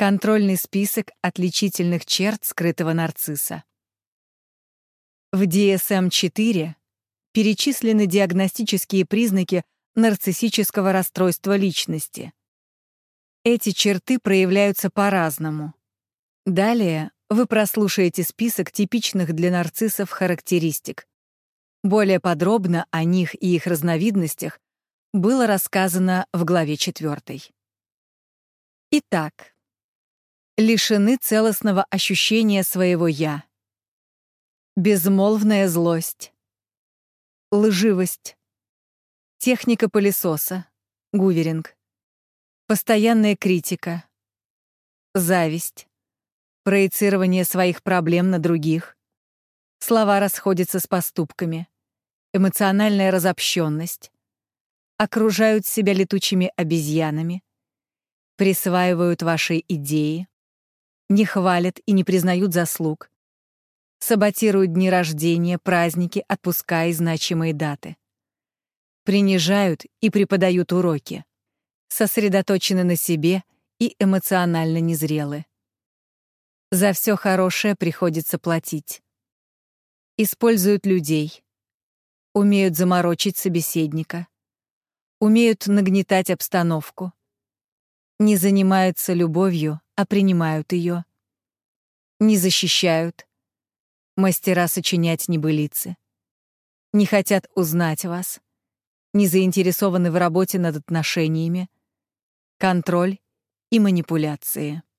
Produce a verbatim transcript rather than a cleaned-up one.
Контрольный список отличительных черт скрытого нарцисса. В ди эс эм четыре перечислены диагностические признаки нарциссического расстройства личности. Эти черты проявляются по-разному. Далее вы прослушаете список типичных для нарциссов характеристик. Более подробно о них и их разновидностях было рассказано в главе четвёртой. Итак, лишены целостного ощущения своего «я». Безмолвная злость. Лживость. Техника пылесоса. Гуверинг. Постоянная критика. Зависть. Проецирование своих проблем на других. Слова расходятся с поступками. Эмоциональная разобщенность. Окружают себя летучими обезьянами. Присваивают ваши идеи. Не хвалят и не признают заслуг. Саботируют дни рождения, праздники, отпуска и значимые даты. Принижают и преподают уроки. Сосредоточены на себе и эмоционально незрелы. За все хорошее приходится платить. Используют людей. Умеют заморочить собеседника. Умеют нагнетать обстановку. Не занимаются любовью, а принимают ее. Не защищают. Мастера сочинять небылицы. Не хотят узнать вас. Не заинтересованы в работе над отношениями. Контроль и манипуляции.